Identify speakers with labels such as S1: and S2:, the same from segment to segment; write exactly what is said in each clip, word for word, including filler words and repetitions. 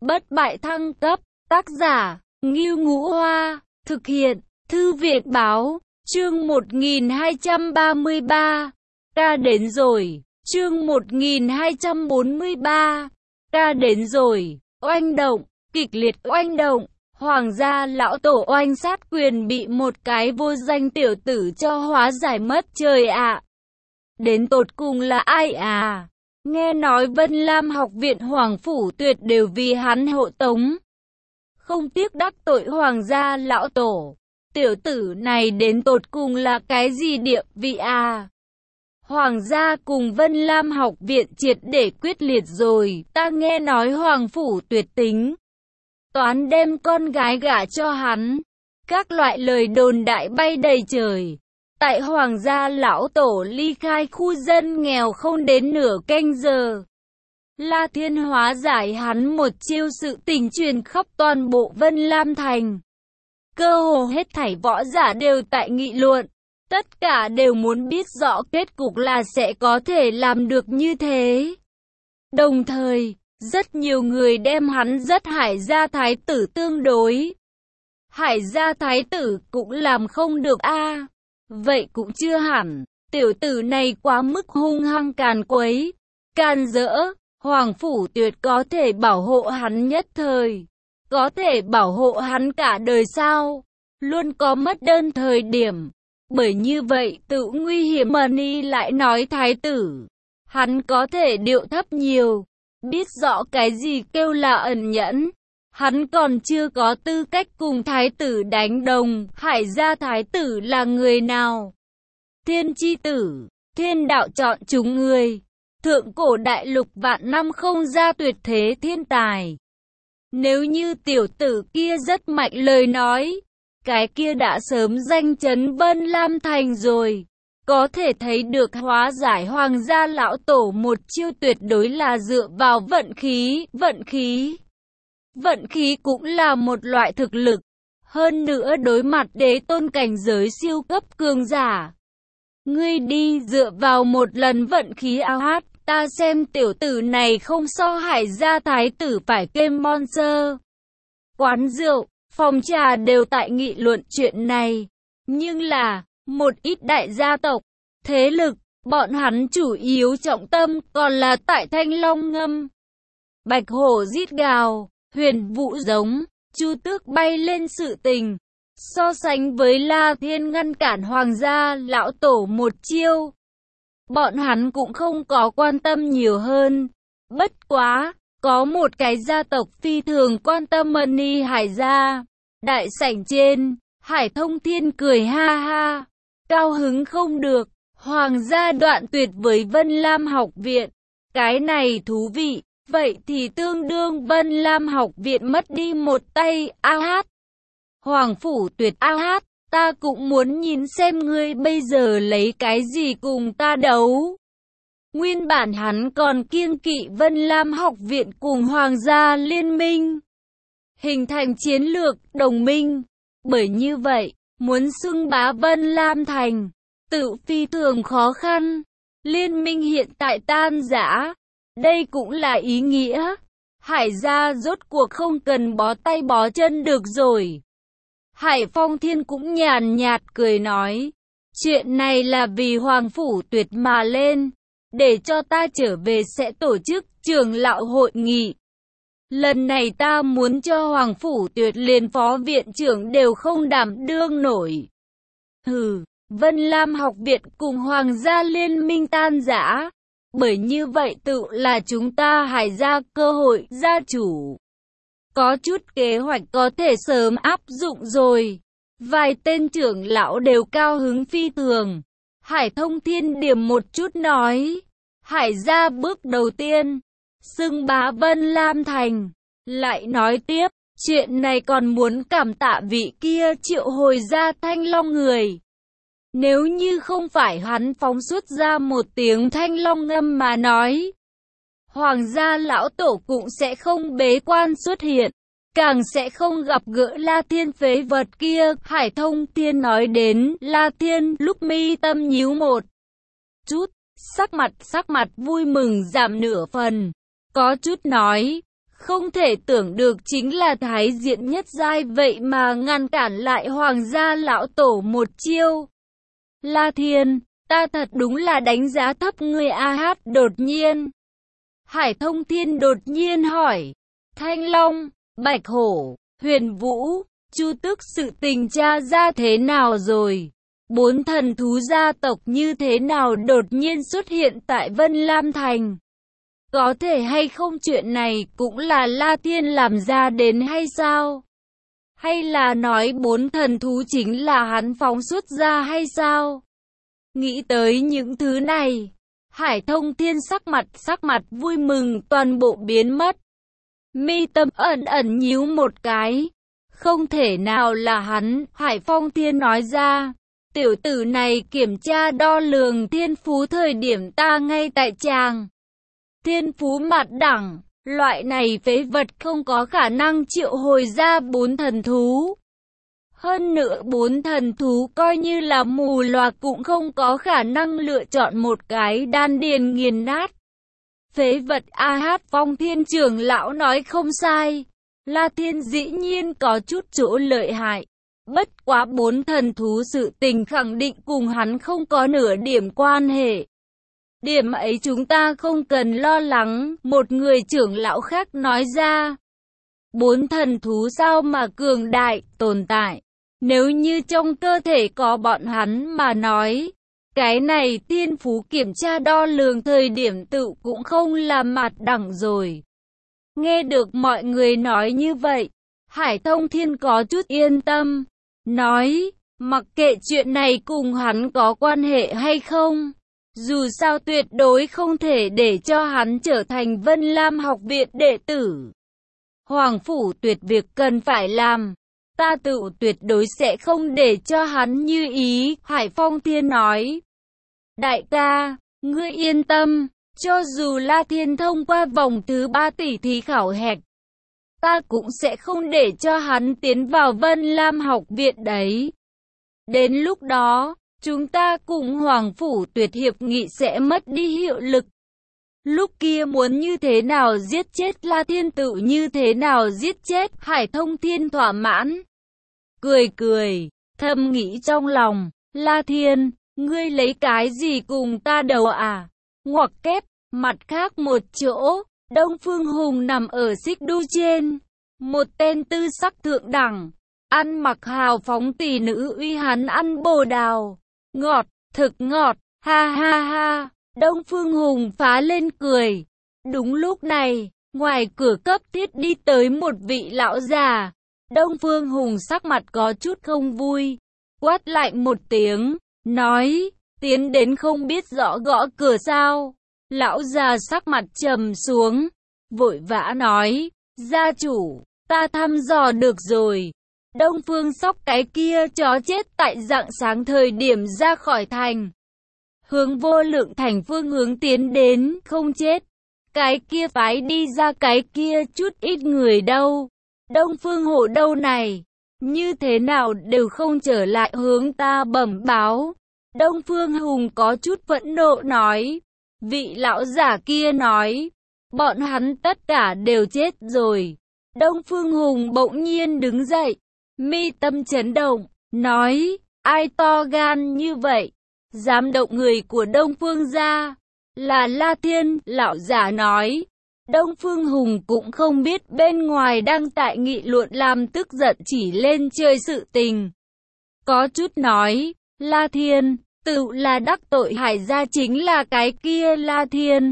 S1: Bất bại thăng cấp, tác giả, Ngưu Ngũ Hoa, thực hiện, Thư viện Báo, chương một nghìn hai trăm ba mươi ba, ca đến rồi, chương một nghìn hai trăm bốn mươi ba, ca đến rồi, oanh động, kịch liệt oanh động, hoàng gia lão tổ oanh sát quyền bị một cái vô danh tiểu tử cho hóa giải mất trời ạ. Đến tột cùng là ai à? Nghe nói Vân Lam học viện Hoàng Phủ Tuyệt đều vì hắn hộ tống. Không tiếc đắc tội hoàng gia lão tổ. Tiểu tử này đến tột cùng là cái gì địa vị à? Hoàng gia cùng Vân Lam học viện triệt để quyết liệt rồi. Ta nghe nói Hoàng Phủ Tuyệt tính toán đem con gái gả cho hắn. Các loại lời đồn đại bay đầy trời. Tại hoàng gia lão tổ ly khai khu dân nghèo không đến nửa canh giờ. La Thiên hóa giải hắn một chiêu, sự tình truyền khắp toàn bộ Vân Lam thành. Cơ hồ hết thảy võ giả đều tại nghị luận. Tất cả đều muốn biết rõ kết cục là sẽ có thể làm được như thế. Đồng thời, rất nhiều người đem hắn rất Hải gia thái tử tương đối. Hải gia thái tử cũng làm không được a. À. Vậy cũng chưa hẳn, tiểu tử này quá mức hung hăng càn quấy, can dỡ. Hoàng Phủ Tuyệt có thể bảo hộ hắn nhất thời, có thể bảo hộ hắn cả đời sao? Luôn có mất đơn thời điểm. Bởi như vậy tự nguy hiểm. Mani lại nói thái tử, hắn có thể điệu thấp nhiều, biết rõ cái gì kêu là ẩn nhẫn. Hắn còn chưa có tư cách cùng thái tử đánh đồng. Hải gia thái tử là người nào? Thiên chi tử, thiên đạo chọn chúng người. Thượng cổ đại lục vạn năm không ra tuyệt thế thiên tài. Nếu như tiểu tử kia rất mạnh lời nói, cái kia đã sớm danh chấn Vân Lam thành rồi. Có thể thấy được hóa giải hoàng gia lão tổ một chiêu tuyệt đối là dựa vào vận khí, vận khí. Vận khí cũng là một loại thực lực. Hơn nữa đối mặt đế tôn cảnh giới siêu cấp cường giả. Ngươi đi dựa vào một lần vận khí ao hát, ta xem tiểu tử này không so Hải gia thái tử phải kêm monster. Quán rượu, phòng trà đều tại nghị luận chuyện này. Nhưng là, một ít đại gia tộc, thế lực, bọn hắn chủ yếu trọng tâm còn là tại Thanh Long ngâm. Bạch hổ rít gào. Huyền vụ giống, chu tước bay lên sự tình. So sánh với La Thiên ngăn cản hoàng gia lão tổ một chiêu, bọn hắn cũng không có quan tâm nhiều hơn. Bất quá, có một cái gia tộc phi thường quan tâm Mani Hải gia. Đại sảnh trên, Hải Thông Thiên cười ha ha, cao hứng không được. Hoàng gia đoạn tuyệt với Vân Lam học viện, cái này thú vị. Vậy thì tương đương Vân Lam học viện mất đi một tay. A hát, Hoàng Phủ Tuyệt a hát, ta cũng muốn nhìn xem ngươi bây giờ lấy cái gì cùng ta đấu. Nguyên bản hắn còn kiêng kỵ Vân Lam học viện cùng Hoàng gia liên minh, hình thành chiến lược đồng minh. Bởi như vậy, muốn xưng bá Vân Lam thành, tự phi thường khó khăn. Liên minh hiện tại tan rã. Đây cũng là ý nghĩa. Hải gia rốt cuộc không cần bó tay bó chân được rồi. Hải Phong Thiên cũng nhàn nhạt cười nói. Chuyện này là vì Hoàng Phủ Tuyệt mà lên. Để cho ta trở về sẽ tổ chức trưởng lão hội nghị. Lần này ta muốn cho Hoàng Phủ Tuyệt liền phó viện trưởng đều không đảm đương nổi. Hừ, Vân Lam học viện cùng Hoàng gia liên minh tan rã. Bởi như vậy tự là chúng ta Hải gia cơ hội gia chủ. Có chút kế hoạch có thể sớm áp dụng rồi. Vài tên trưởng lão đều cao hứng phi thường. Hải Thông Thiên điểm một chút nói. Hải gia bước đầu tiên, xưng bá Vân Lam thành. Lại nói tiếp, chuyện này còn muốn cảm tạ vị kia triệu hồi ra Thanh Long người. Nếu như không phải hắn phóng xuất ra một tiếng Thanh Long ngâm mà nói, hoàng gia lão tổ cũng sẽ không bế quan xuất hiện, càng sẽ không gặp gỡ La Thiên phế vật kia. Hải Thông Thiên nói đến La Thiên, lúc mi tâm nhíu một chút, sắc mặt sắc mặt vui mừng giảm nửa phần, có chút nói, Không thể tưởng được chính là Thái Diện Nhất Giai vậy mà ngăn cản lại Hoàng gia lão tổ một chiêu. La Thiên, ta thật đúng là đánh giá thấp ngươi a hát đột nhiên. Hải Thông Thiên đột nhiên hỏi. Thanh Long, Bạch Hổ, Huyền Vũ, Chu Tước sự tình tra ra thế nào rồi? Bốn thần thú gia tộc như thế nào đột nhiên xuất hiện tại Vân Lam Thành? Có thể hay không chuyện này cũng là La Thiên làm ra đến hay sao? Hay là nói bốn thần thú chính là hắn phóng xuất ra hay sao? Nghĩ tới những thứ này, Hải Thông Thiên sắc mặt sắc mặt vui mừng toàn bộ biến mất. Mi tâm ẩn ẩn nhíu một cái. Không thể nào là hắn, Hải Phong Thiên nói ra. Tiểu tử này kiểm tra đo lường thiên phú thời điểm ta ngay tại tràng. Thiên phú mạt đẳng, loại này phế vật không có khả năng triệu hồi ra bốn thần thú. Hơn nữa bốn thần thú coi như là mù loà cũng không có khả năng lựa chọn một cái đan điền nghiền nát. Phế vật a hát Phong Thiên trưởng lão nói không sai. La Thiên dĩ nhiên có chút chỗ lợi hại. Bất quá bốn thần thú sự tình khẳng định cùng hắn không có nửa điểm quan hệ. Điểm ấy chúng ta không cần lo lắng, một người trưởng lão khác nói ra. Bốn thần thú sao mà cường đại, tồn tại. Nếu như trong cơ thể có bọn hắn mà nói, cái này thiên phú kiểm tra đo lường thời điểm tự cũng không là mạt đẳng rồi. Nghe được mọi người nói như vậy, Hải Thông Thiên có chút yên tâm. Nói, mặc kệ chuyện này cùng hắn có quan hệ hay không, dù sao tuyệt đối không thể để cho hắn trở thành Vân Lam học viện đệ tử. Hoàng phủ tuyệt việc cần phải làm, ta tự tuyệt đối sẽ không để cho hắn như ý, Hải Phong Thiên nói. Đại ca, ngươi yên tâm, cho dù La Thiên thông qua vòng thứ ba tỷ thí khảo hạch, ta cũng sẽ không để cho hắn tiến vào Vân Lam học viện đấy. Đến lúc đó, chúng ta cùng Hoàng phủ tuyệt hiệp nghị sẽ mất đi hiệu lực. Lúc kia muốn như thế nào giết chết La Thiên tự như thế nào giết chết, Hải Thông Thiên thỏa mãn. Cười cười, thầm nghĩ trong lòng, La Thiên, ngươi lấy cái gì cùng ta đầu à? Ngoặc kép, mặt khác một chỗ, Đông Phương Hùng nằm ở xích đu trên. Một tên tư sắc thượng đẳng, ăn mặc hào phóng tỷ nữ uy hắn ăn bồ đào. Ngọt, thực ngọt, ha ha ha, Đông Phương Hùng phá lên cười. Đúng lúc này, ngoài cửa cấp thiết đi tới một vị lão già. Đông Phương Hùng sắc mặt có chút không vui, quát lạnh một tiếng, nói, tiến đến không biết rõ gõ cửa sao. Lão già sắc mặt trầm xuống, vội vã nói, gia chủ, ta thăm dò được rồi. Đông Phương Sóc cái kia chó chết tại rạng sáng thời điểm ra khỏi thành. Hướng Vô Lượng Thành phương hướng tiến đến, không chết. Cái kia phái đi ra cái kia chút ít người đâu. Đông Phương Hổ đâu này, như thế nào đều không trở lại hướng ta bẩm báo. Đông Phương Hùng có chút phẫn nộ nói. Vị lão giả kia nói, bọn hắn tất cả đều chết rồi. Đông Phương Hùng bỗng nhiên đứng dậy, mi tâm chấn động, nói, ai to gan như vậy, dám động người của Đông Phương gia, là La Thiên. Lão giả nói. Đông Phương Hùng cũng không biết bên ngoài đang tại nghị luận làm tức giận chỉ lên chơi sự tình. Có chút nói, La Thiên, tự là đắc tội Hải gia chính là cái kia La Thiên.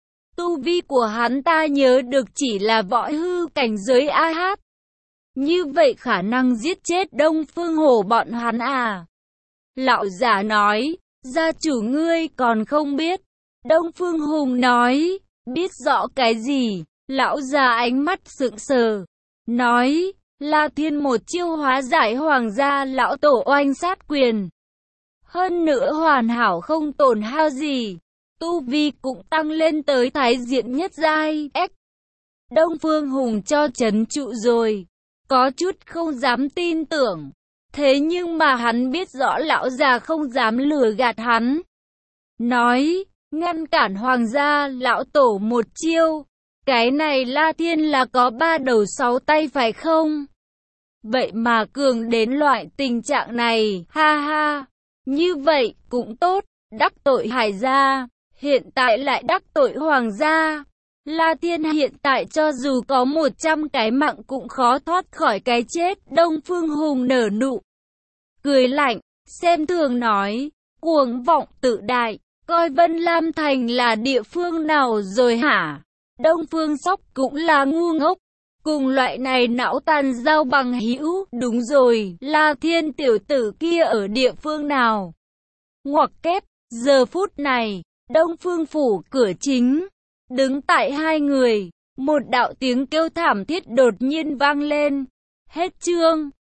S1: Tu vi của hắn ta nhớ được chỉ là võ hư cảnh giới a hát. Như vậy khả năng giết chết Đông Phương Hổ bọn hắn à? Lão giả nói, gia chủ ngươi còn không biết. Đông Phương Hùng nói, biết rõ cái gì? Lão già ánh mắt sững sờ, nói, La Thiên một chiêu hóa giải hoàng gia lão tổ oanh sát quyền. Hơn nữa hoàn hảo không tổn hao gì, tu vi cũng tăng lên tới thái diện nhất giai. Đông Phương Hùng cho trấn trụ rồi, có chút không dám tin tưởng. Thế nhưng mà hắn biết rõ lão già không dám lừa gạt hắn. Nói, ngăn cản hoàng gia lão tổ một chiêu, Cái này La Thiên là có ba đầu sáu tay phải không? Vậy mà cường đến loại tình trạng này, ha ha. Như vậy cũng tốt, đắc tội Hải gia, hiện tại lại đắc tội Hoàng gia. La Thiên hiện tại cho dù có một trăm cái mạng cũng khó thoát khỏi cái chết. Đông Phương Hùng nở nụ cười lạnh, xem thường nói, cuồng vọng tự đại, coi Vân Lam Thành là địa phương nào rồi hả? Đông Phương Sóc cũng là ngu ngốc, cùng loại này não tàn giao bằng hữu. Đúng rồi, La Thiên tiểu tử kia ở địa phương nào? Ngoặc kép, giờ phút này, Đông Phương phủ cửa chính, đứng tại hai người, một đạo tiếng kêu thảm thiết đột nhiên vang lên. Hết chương.